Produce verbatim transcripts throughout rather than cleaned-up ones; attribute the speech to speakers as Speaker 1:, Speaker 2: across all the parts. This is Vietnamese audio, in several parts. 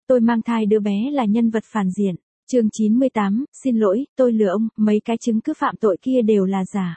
Speaker 1: Tôi mang thai đứa bé là nhân vật phản diện. Chương chín mươi tám, xin lỗi, tôi lừa ông, mấy cái chứng cứ phạm tội kia đều là giả.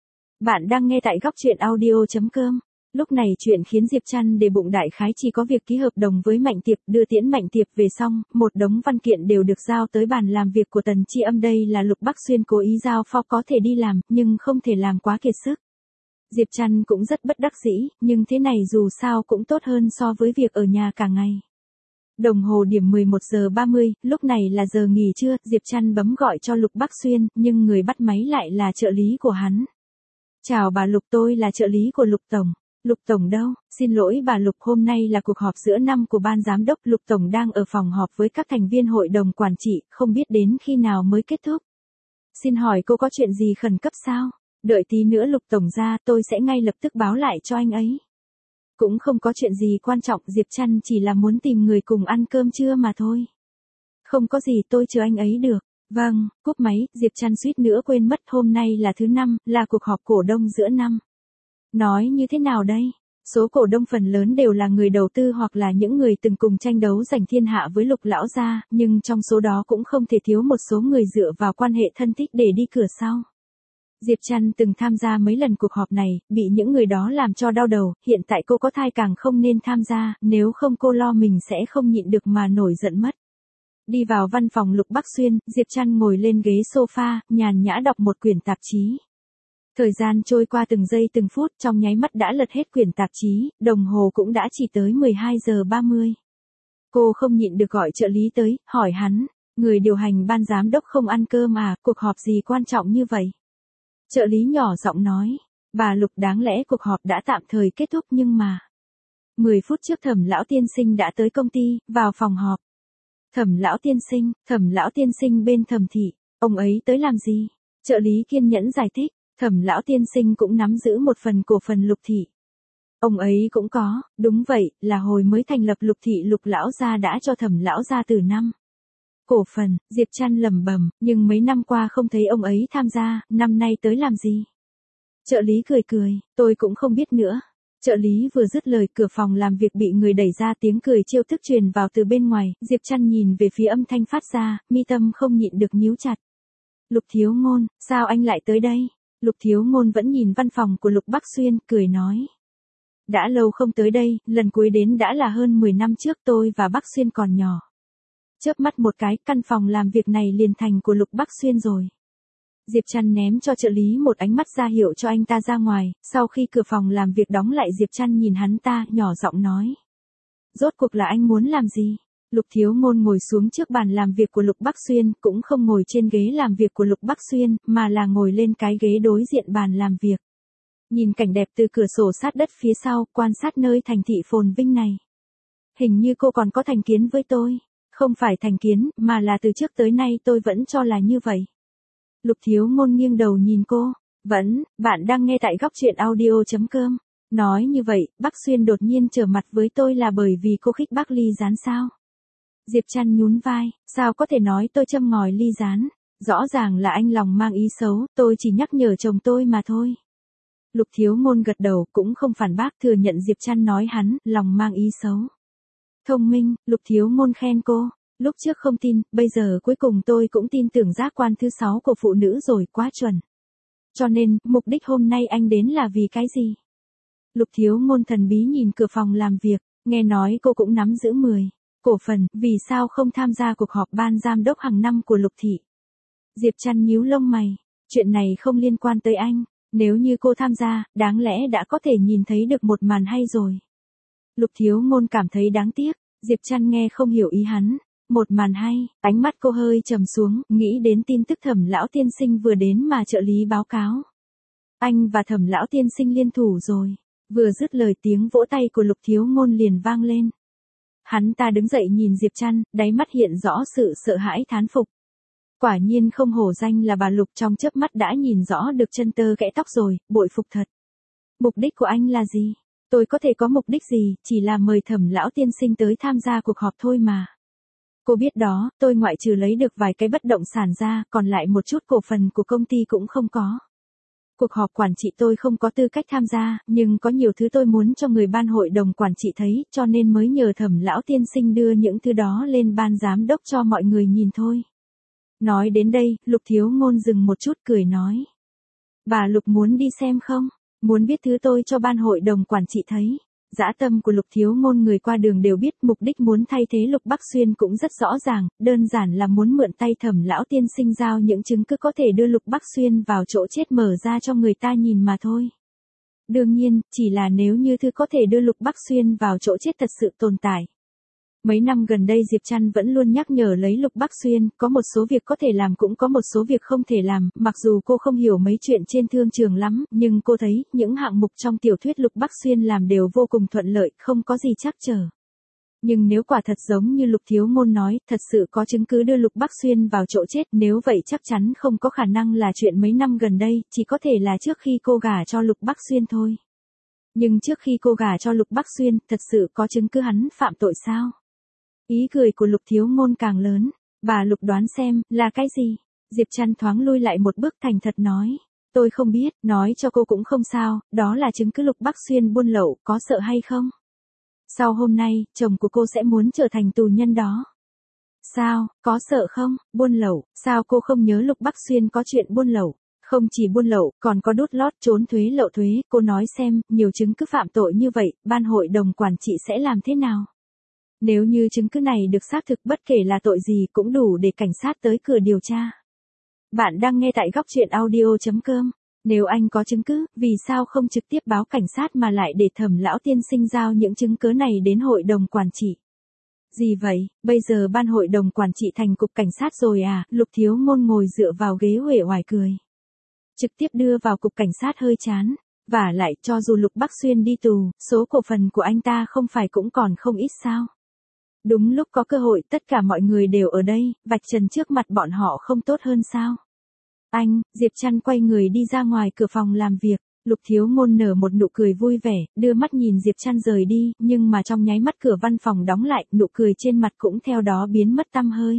Speaker 1: Bạn đang nghe tại góc truyện audio chấm com. Lúc này chuyện khiến Diệp Trăn để bụng đại khái chỉ có việc ký hợp đồng với Mạnh Tiệp, đưa tiễn Mạnh Tiệp về xong, một đống văn kiện đều được giao tới bàn làm việc của Tần Chi Âm. Đây là Lục Bắc Xuyên cố ý giao phó có thể đi làm, nhưng không thể làm quá kiệt sức. Diệp Trăn cũng rất bất đắc dĩ, nhưng thế này dù sao cũng tốt hơn so với việc ở nhà cả ngày. Đồng hồ điểm mười một giờ ba mươi, lúc này là giờ nghỉ trưa, Diệp Trăn bấm gọi cho Lục Bắc Xuyên, nhưng người bắt máy lại là trợ lý của hắn. Chào bà Lục, tôi là trợ lý của Lục Tổng. Lục Tổng đâu? Xin lỗi bà Lục, hôm nay là cuộc họp giữa năm của ban giám đốc, Lục Tổng đang ở phòng họp với các thành viên hội đồng quản trị, không biết đến khi nào mới kết thúc. Xin hỏi cô có chuyện gì khẩn cấp sao? Đợi tí nữa Lục Tổng ra, tôi sẽ ngay lập tức báo lại cho anh ấy. Cũng không có chuyện gì quan trọng, Diệp Trăn chỉ là muốn tìm người cùng ăn cơm trưa mà thôi. Không có gì, tôi chờ anh ấy được. Vâng, cúp máy, Diệp Trăn suýt nữa quên mất hôm nay là thứ năm, là cuộc họp cổ đông giữa năm. Nói như thế nào đây? Số cổ đông phần lớn đều là người đầu tư hoặc là những người từng cùng tranh đấu giành thiên hạ với Lục lão gia, nhưng trong số đó cũng không thể thiếu một số người dựa vào quan hệ thân thích để đi cửa sau. Diệp Trăn từng tham gia mấy lần cuộc họp này, bị những người đó làm cho đau đầu, hiện tại cô có thai càng không nên tham gia, nếu không cô lo mình sẽ không nhịn được mà nổi giận mất. Đi vào văn phòng Lục Bắc Xuyên, Diệp Trăn ngồi lên ghế sofa, nhàn nhã đọc một quyển tạp chí. Thời gian trôi qua từng giây từng phút, trong nháy mắt đã lật hết quyển tạp chí, đồng hồ cũng đã chỉ tới mười hai giờ ba mươi. Cô không nhịn được gọi trợ lý tới, hỏi hắn, người điều hành ban giám đốc không ăn cơm à, cuộc họp gì quan trọng như vậy? Trợ lý nhỏ giọng nói, bà Lục, đáng lẽ cuộc họp đã tạm thời kết thúc nhưng mà... mười phút trước Thẩm lão tiên sinh đã tới công ty, vào phòng họp. Thẩm lão tiên sinh, Thẩm lão tiên sinh bên Thẩm thị, ông ấy tới làm gì? Trợ lý kiên nhẫn giải thích, Thẩm lão tiên sinh cũng nắm giữ một phần cổ phần Lục thị. Ông ấy cũng có, đúng vậy, là hồi mới thành lập Lục thị Lục lão gia đã cho Thẩm lão gia từ năm. Cổ phần, Diệp Trăn lẩm bẩm, nhưng mấy năm qua không thấy ông ấy tham gia, năm nay tới làm gì? Trợ lý cười cười, tôi cũng không biết nữa. Trợ lý vừa dứt lời, cửa phòng làm việc bị người đẩy ra, tiếng cười trêu tức truyền vào từ bên ngoài, Diệp Trăn nhìn về phía âm thanh phát ra, mi tâm không nhịn được nhíu chặt. Lục Thiếu Ngôn, sao anh lại tới đây? Lục Thiếu Ngôn vẫn nhìn văn phòng của Lục Bắc Xuyên, cười nói. Đã lâu không tới đây, lần cuối đến đã là hơn mười năm trước, tôi và Bắc Xuyên còn nhỏ. Chớp mắt một cái, căn phòng làm việc này liền thành của Lục Bắc Xuyên rồi. Diệp Trăn ném cho trợ lý một ánh mắt ra hiệu cho anh ta ra ngoài, sau khi cửa phòng làm việc đóng lại Diệp Trăn nhìn hắn ta, nhỏ giọng nói. Rốt cuộc là anh muốn làm gì? Lục Thiếu Ngôn ngồi xuống trước bàn làm việc của Lục Bắc Xuyên, cũng không ngồi trên ghế làm việc của Lục Bắc Xuyên, mà là ngồi lên cái ghế đối diện bàn làm việc. Nhìn cảnh đẹp từ cửa sổ sát đất phía sau, quan sát nơi thành thị phồn vinh này. Hình như cô còn có thành kiến với tôi. Không phải thành kiến, mà là từ trước tới nay tôi vẫn cho là như vậy. Lục Thiếu Ngôn nghiêng đầu nhìn cô. Vẫn, bạn đang nghe tại góc truyện audio chấm com. Nói như vậy, Bắc Xuyên đột nhiên trở mặt với tôi là bởi vì cô khích bác Ly Gián sao? Diệp Trăn nhún vai, sao có thể nói tôi châm ngòi Ly Gián? Rõ ràng là anh lòng mang ý xấu, tôi chỉ nhắc nhở chồng tôi mà thôi. Lục Thiếu Ngôn gật đầu, cũng không phản bác, thừa nhận Diệp Trăn nói hắn, lòng mang ý xấu. Thông minh, Lục Thiếu Ngôn khen cô. Lúc trước không tin, bây giờ cuối cùng tôi cũng tin tưởng giác quan thứ sáu của phụ nữ rồi, quá chuẩn. Cho nên, mục đích hôm nay anh đến là vì cái gì? Lục Thiếu Ngôn thần bí nhìn cửa phòng làm việc, nghe nói cô cũng nắm giữ mười cổ phần, vì sao không tham gia cuộc họp ban giám đốc hàng năm của Lục thị? Diệp Trăn nhíu lông mày, chuyện này không liên quan tới anh, nếu như cô tham gia, đáng lẽ đã có thể nhìn thấy được một màn hay rồi. Lục Thiếu Ngôn cảm thấy đáng tiếc, Diệp Trăn nghe không hiểu ý hắn. Một màn hay, ánh mắt cô hơi trầm xuống, nghĩ đến tin tức Thẩm lão tiên sinh vừa đến mà trợ lý báo cáo. Anh và Thẩm lão tiên sinh liên thủ rồi. Vừa dứt lời, tiếng vỗ tay của Lục Thiếu Ngôn liền vang lên. Hắn ta đứng dậy nhìn Diệp Trăn, đáy mắt hiện rõ sự sợ hãi thán phục. Quả nhiên không hổ danh là bà Lục, trong chớp mắt đã nhìn rõ được chân tơ kẽ tóc rồi, bội phục thật. Mục đích của anh là gì? Tôi có thể có mục đích gì, chỉ là mời Thẩm lão tiên sinh tới tham gia cuộc họp thôi mà. Cô biết đó, tôi ngoại trừ lấy được vài cái bất động sản ra, còn lại một chút cổ phần của công ty cũng không có. Cuộc họp quản trị tôi không có tư cách tham gia, nhưng có nhiều thứ tôi muốn cho người ban hội đồng quản trị thấy, cho nên mới nhờ Thẩm lão tiên sinh đưa những thứ đó lên ban giám đốc cho mọi người nhìn thôi. Nói đến đây, Lục Thiếu Ngôn dừng một chút cười nói. Bà Lục muốn đi xem không? Muốn biết thứ tôi cho ban hội đồng quản trị thấy. Dã tâm của Lục Thiếu Ngôn người qua đường đều biết, mục đích muốn thay thế Lục Bắc Xuyên cũng rất rõ ràng, đơn giản là muốn mượn tay Thẩm lão tiên sinh giao những chứng cứ có thể đưa Lục Bắc Xuyên vào chỗ chết mở ra cho người ta nhìn mà thôi. Đương nhiên, chỉ là nếu như thứ có thể đưa Lục Bắc Xuyên vào chỗ chết thật sự tồn tại. Mấy năm gần đây Diệp Trăn vẫn luôn nhắc nhở lấy Lục Bắc Xuyên, có một số việc có thể làm cũng có một số việc không thể làm, mặc dù cô không hiểu mấy chuyện trên thương trường lắm, nhưng cô thấy, những hạng mục trong tiểu thuyết Lục Bắc Xuyên làm đều vô cùng thuận lợi, không có gì trắc trở. Nhưng nếu quả thật giống như Lục Thiếu Ngôn nói, thật sự có chứng cứ đưa Lục Bắc Xuyên vào chỗ chết, nếu vậy chắc chắn không có khả năng là chuyện mấy năm gần đây, chỉ có thể là trước khi cô gả cho Lục Bắc Xuyên thôi. Nhưng trước khi cô gả cho Lục Bắc Xuyên, thật sự có chứng cứ hắn phạm tội sao? Ý cười của Lục Thiếu Ngôn càng lớn. Bà Lục đoán xem, là cái gì? Diệp Trăn thoáng lui lại một bước thành thật nói. Tôi không biết, nói cho cô cũng không sao, đó là chứng cứ Lục Bắc Xuyên buôn lậu, có sợ hay không? Sau hôm nay, chồng của cô sẽ muốn trở thành tù nhân đó. Sao, có sợ không? Buôn lậu, sao cô không nhớ Lục Bắc Xuyên có chuyện buôn lậu? Không chỉ buôn lậu, còn có đút lót trốn thuế lậu thuế, cô nói xem, nhiều chứng cứ phạm tội như vậy, ban hội đồng quản trị sẽ làm thế nào? Nếu như chứng cứ này được xác thực bất kể là tội gì cũng đủ để cảnh sát tới cửa điều tra. Bạn đang nghe tại góc truyện audio chấm com. Nếu anh có chứng cứ, vì sao không trực tiếp báo cảnh sát mà lại để Thẩm lão tiên sinh giao những chứng cứ này đến hội đồng quản trị? Gì vậy, bây giờ ban hội đồng quản trị thành cục cảnh sát rồi à? Lục Thiếu Ngôn ngồi dựa vào ghế uể oải cười. Trực tiếp đưa vào cục cảnh sát hơi chán. Vả lại, cho dù Lục Bắc Xuyên đi tù, số cổ phần của anh ta không phải cũng còn không ít sao? Đúng lúc có cơ hội tất cả mọi người đều ở đây, vạch trần trước mặt bọn họ không tốt hơn sao? Anh, Diệp Trăn quay người đi ra ngoài cửa phòng làm việc, Lục Thiếu Ngôn nở một nụ cười vui vẻ, đưa mắt nhìn Diệp Trăn rời đi, nhưng mà trong nháy mắt cửa văn phòng đóng lại, nụ cười trên mặt cũng theo đó biến mất tăm hơi.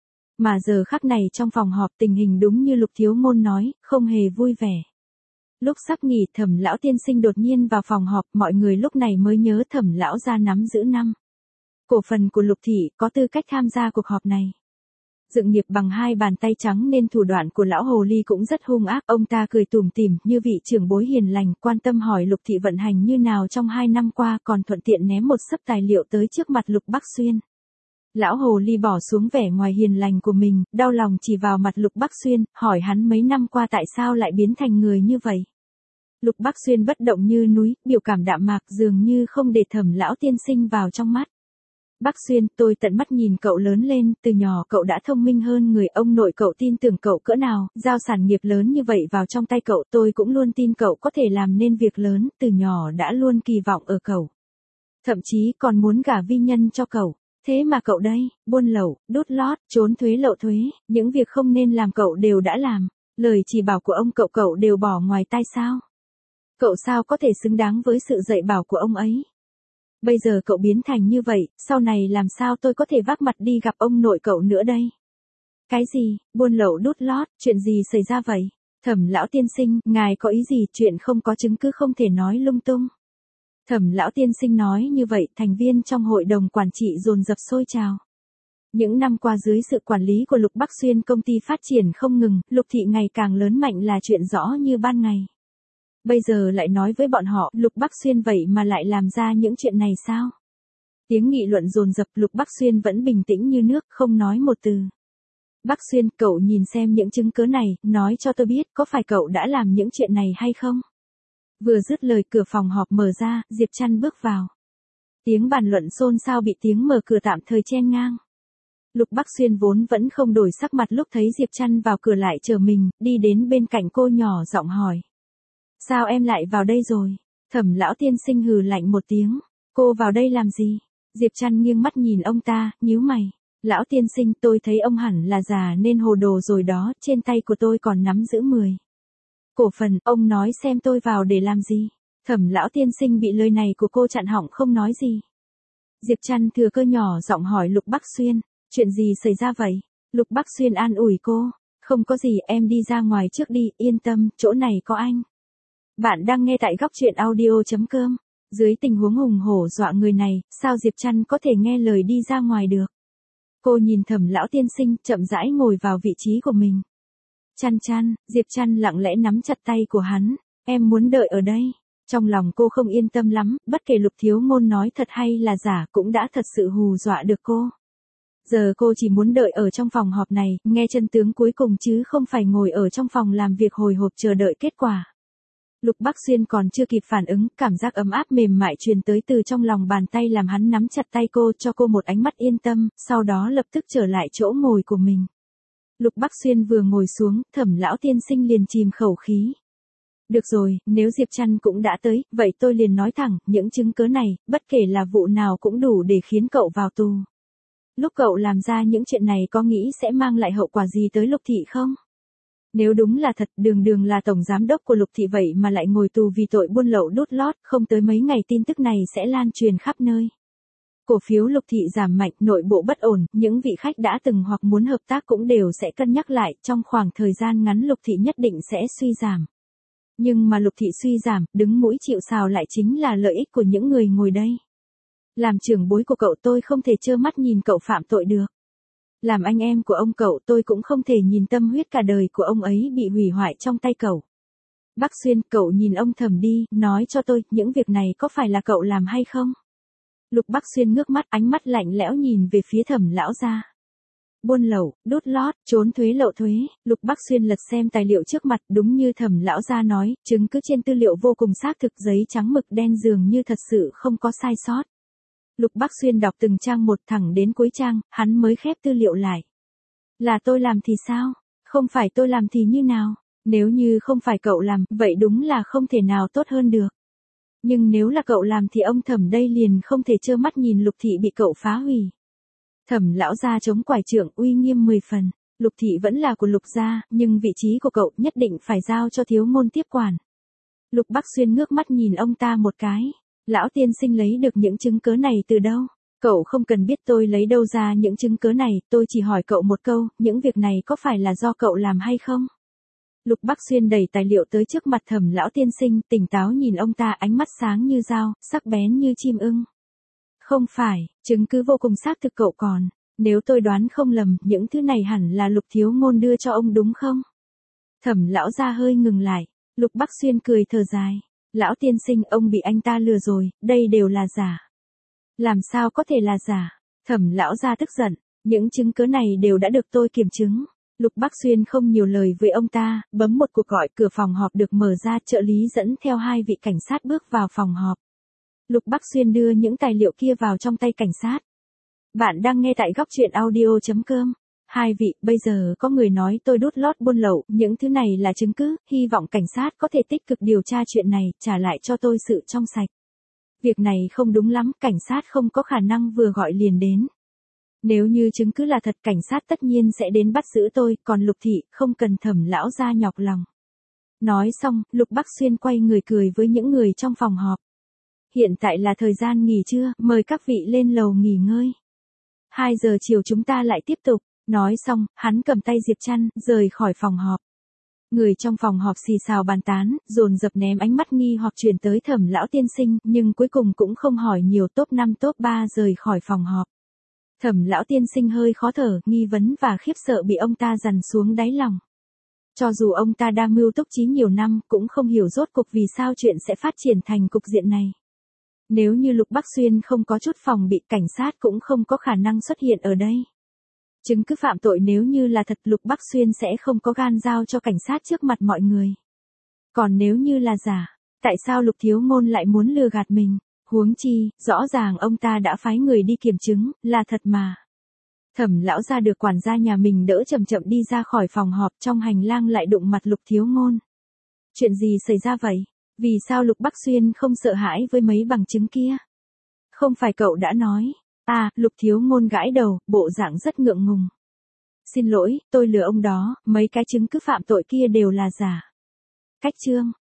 Speaker 1: Mà giờ khắc này trong phòng họp tình hình đúng như Lục Thiếu Ngôn nói, không hề vui vẻ. Lúc sắp nghỉ Thẩm lão tiên sinh đột nhiên vào phòng họp, mọi người lúc này mới nhớ Thẩm lão ra nắm giữ năm cổ phần của Lục thị, có tư cách tham gia cuộc họp này. Dựng nghiệp bằng hai bàn tay trắng nên thủ đoạn của lão hồ ly cũng rất hung ác, ông ta cười tủm tỉm như vị trưởng bối hiền lành, quan tâm hỏi Lục thị vận hành như nào trong hai năm qua, còn thuận tiện ném một xấp tài liệu tới trước mặt Lục Bắc Xuyên. Lão hồ ly bỏ xuống vẻ ngoài hiền lành của mình, đau lòng chỉ vào mặt Lục Bắc Xuyên, hỏi hắn mấy năm qua tại sao lại biến thành người như vậy. Lục Bắc Xuyên bất động như núi, biểu cảm đạm mạc dường như không để Thẩm lão tiên sinh vào trong mắt. Bắc Xuyên, tôi tận mắt nhìn cậu lớn lên, từ nhỏ cậu đã thông minh hơn người, ông nội cậu tin tưởng cậu cỡ nào, giao sản nghiệp lớn như vậy vào trong tay cậu, tôi cũng luôn tin cậu có thể làm nên việc lớn, từ nhỏ đã luôn kỳ vọng ở cậu. Thậm chí còn muốn gả vi nhân cho cậu. Thế mà cậu đây, buôn lậu, đút lót, trốn thuế lậu thuế, những việc không nên làm cậu đều đã làm, lời chỉ bảo của ông cậu cậu đều bỏ ngoài tai sao? Cậu sao có thể xứng đáng với sự dạy bảo của ông ấy? Bây giờ cậu biến thành như vậy, sau này làm sao tôi có thể vác mặt đi gặp ông nội cậu nữa đây? Cái gì, buôn lậu đút lót, chuyện gì xảy ra vậy? Thẩm lão tiên sinh, ngài có ý gì, chuyện không có chứng cứ không thể nói lung tung. Thẩm lão tiên sinh nói như vậy, thành viên trong hội đồng quản trị dồn dập sôi trào. Những năm qua dưới sự quản lý của Lục Bắc Xuyên công ty phát triển không ngừng, Lục thị ngày càng lớn mạnh là chuyện rõ như ban ngày. Bây giờ lại nói với bọn họ, Lục Bắc Xuyên vậy mà lại làm ra những chuyện này sao? Tiếng nghị luận dồn dập, Lục Bắc Xuyên vẫn bình tĩnh như nước, không nói một từ. Bắc Xuyên, cậu nhìn xem những chứng cứ này, nói cho tôi biết, có phải cậu đã làm những chuyện này hay không? Vừa dứt lời cửa phòng họp mở ra, Diệp Trăn bước vào. Tiếng bàn luận xôn xao bị tiếng mở cửa tạm thời chen ngang. Lục Bắc Xuyên vốn vẫn không đổi sắc mặt lúc thấy Diệp Trăn vào cửa lại chờ mình, đi đến bên cạnh cô nhỏ giọng hỏi. Sao em lại vào đây rồi? Thẩm lão tiên sinh hừ lạnh một tiếng. Cô vào đây làm gì? Diệp Trăn nghiêng mắt nhìn ông ta, nhíu mày. Lão tiên sinh, tôi thấy ông hẳn là già nên hồ đồ rồi đó, trên tay của tôi còn nắm giữ mười cổ phần, ông nói xem tôi vào để làm gì? Thẩm lão tiên sinh bị lời này của cô chặn họng không nói gì. Diệp Trăn thừa cơ nhỏ giọng hỏi Lục Bắc Xuyên, chuyện gì xảy ra vậy? Lục Bắc Xuyên an ủi cô, Không có gì, em đi ra ngoài trước đi, yên tâm, chỗ này có anh. Bạn đang nghe tại góc truyện audio.com. Dưới tình huống hùng hổ dọa người này, sao Diệp Trăn có thể nghe lời đi ra ngoài được? Cô nhìn Thẩm lão tiên sinh, chậm rãi ngồi vào vị trí của mình. Trăn Trăn, Diệp Trăn lặng lẽ nắm chặt tay của hắn, em muốn đợi ở đây. Trong lòng cô không yên tâm lắm, bất kể Lục Thiếu Ngôn nói thật hay là giả cũng đã thật sự hù dọa được cô. Giờ cô chỉ muốn đợi ở trong phòng họp này, nghe chân tướng cuối cùng chứ không phải ngồi ở trong phòng làm việc hồi hộp chờ đợi kết quả. Lục Bắc Xuyên còn chưa kịp phản ứng, cảm giác ấm áp mềm mại truyền tới từ trong lòng bàn tay làm hắn nắm chặt tay cô, cho cô một ánh mắt yên tâm, sau đó lập tức trở lại chỗ ngồi của mình. Lục Bắc Xuyên vừa ngồi xuống, Thẩm lão tiên sinh liền chìm khẩu khí. Được rồi, nếu Diệp Trăn cũng đã tới, vậy tôi liền nói thẳng, những chứng cớ này, bất kể là vụ nào cũng đủ để khiến cậu vào tù. Lúc cậu làm ra những chuyện này có nghĩ sẽ mang lại hậu quả gì tới Lục Thị không? Nếu đúng là thật, Đường Đường là tổng giám đốc của Lục Thị vậy mà lại ngồi tù vì tội buôn lậu đút lót, không tới mấy ngày tin tức này sẽ lan truyền khắp nơi. Cổ phiếu Lục Thị giảm mạnh, nội bộ bất ổn, những vị khách đã từng hoặc muốn hợp tác cũng đều sẽ cân nhắc lại, trong khoảng thời gian ngắn Lục Thị nhất định sẽ suy giảm. Nhưng mà Lục Thị suy giảm, đứng mũi chịu sào lại chính là lợi ích của những người ngồi đây. Làm trưởng bối của cậu tôi không thể trơ mắt nhìn cậu phạm tội được. Làm anh em của ông cậu tôi cũng không thể nhìn tâm huyết cả đời của ông ấy bị hủy hoại trong tay cậu. Bắc Xuyên, cậu nhìn ông Thẩm đi, nói cho tôi, những việc này có phải là cậu làm hay không? Lục Bắc Xuyên ngước mắt, ánh mắt lạnh lẽo nhìn về phía Thẩm lão gia. Buôn lậu, đút lót, trốn thuế lậu thuế. Lục Bắc Xuyên lật xem tài liệu trước mặt, đúng như Thẩm lão gia nói, chứng cứ trên tư liệu vô cùng xác thực, giấy trắng mực đen dường như thật sự không có sai sót. Lục Bắc Xuyên đọc từng trang một thẳng đến cuối trang, hắn mới khép tư liệu lại. Là tôi làm thì sao? Không phải tôi làm thì như nào? Nếu như không phải cậu làm, vậy đúng là không thể nào tốt hơn được. Nhưng nếu là cậu làm thì ông Thẩm đây liền không thể trơ mắt nhìn Lục Thị bị cậu phá hủy. Thẩm lão gia chống quải trượng, uy nghiêm mười phần. Lục Thị vẫn là của Lục gia, nhưng vị trí của cậu nhất định phải giao cho Thiếu Ngôn tiếp quản. Lục Bắc Xuyên ngước mắt nhìn ông ta một cái. Lão tiên sinh lấy được những chứng cớ này từ đâu? Cậu không cần biết tôi lấy đâu ra những chứng cớ này, tôi chỉ hỏi cậu một câu, những việc này có phải là do cậu làm hay không? Lục Bắc Xuyên đẩy tài liệu tới trước mặt Thẩm lão tiên sinh, tỉnh táo nhìn ông ta, ánh mắt sáng như dao, sắc bén như chim ưng. Không phải, chứng cứ vô cùng xác thực cậu còn. Nếu tôi đoán không lầm, những thứ này hẳn là Lục Thiếu Ngôn đưa cho ông đúng không? Thẩm lão gia hơi ngừng lại. Lục Bắc Xuyên cười thở dài. Lão tiên sinh, ông bị anh ta lừa rồi, đây đều là giả. Làm sao có thể là giả? Thẩm lão gia tức giận, những chứng cứ này đều đã được tôi kiểm chứng. Lục Bắc Xuyên không nhiều lời với ông ta, bấm một cuộc gọi, cửa phòng họp được mở ra, trợ lý dẫn theo hai vị cảnh sát bước vào phòng họp. Lục Bắc Xuyên đưa những tài liệu kia vào trong tay cảnh sát. Bạn đang nghe tại góc truyện audio.com. Hai vị, bây giờ có người nói tôi đút lót buôn lậu, những thứ này là chứng cứ, hy vọng cảnh sát có thể tích cực điều tra chuyện này, trả lại cho tôi sự trong sạch. Việc này không đúng lắm, cảnh sát không có khả năng vừa gọi liền đến. Nếu như chứng cứ là thật, cảnh sát tất nhiên sẽ đến bắt giữ tôi, còn Lục Thị, không cần Thẩm lão gia nhọc lòng. Nói xong, Lục Bắc Xuyên quay người cười với những người trong phòng họp. Hiện tại là thời gian nghỉ trưa, mời các vị lên lầu nghỉ ngơi. hai giờ chiều chúng ta lại tiếp tục. Nói xong, hắn cầm tay Diệp Trăn, rời khỏi phòng họp. Người trong phòng họp xì xào bàn tán, dồn dập ném ánh mắt nghi hoặc chuyển tới Thẩm lão tiên sinh, nhưng cuối cùng cũng không hỏi nhiều, top năm top ba rời khỏi phòng họp. Thẩm lão tiên sinh hơi khó thở, nghi vấn và khiếp sợ bị ông ta dằn xuống đáy lòng. Cho dù ông ta đang mưu túc trí nhiều năm, cũng không hiểu rốt cuộc vì sao chuyện sẽ phát triển thành cục diện này. Nếu như Lục Bắc Xuyên không có chút phòng bị, cảnh sát cũng không có khả năng xuất hiện ở đây. Chứng cứ phạm tội nếu như là thật, Lục Bắc Xuyên sẽ không có gan giao cho cảnh sát trước mặt mọi người. Còn nếu như là giả, tại sao Lục Thiếu Ngôn lại muốn lừa gạt mình? Huống chi, rõ ràng ông ta đã phái người đi kiểm chứng, là thật mà. Thẩm lão gia được quản gia nhà mình đỡ chậm chậm đi ra khỏi phòng họp, trong hành lang lại đụng mặt Lục Thiếu Ngôn. Chuyện gì xảy ra vậy? Vì sao Lục Bắc Xuyên không sợ hãi với mấy bằng chứng kia? Không phải cậu đã nói. À, Lục Thiếu Ngôn gãi đầu, bộ dạng rất ngượng ngùng. Xin lỗi, tôi lừa ông đó, mấy cái chứng cứ phạm tội kia đều là giả. Cách chương.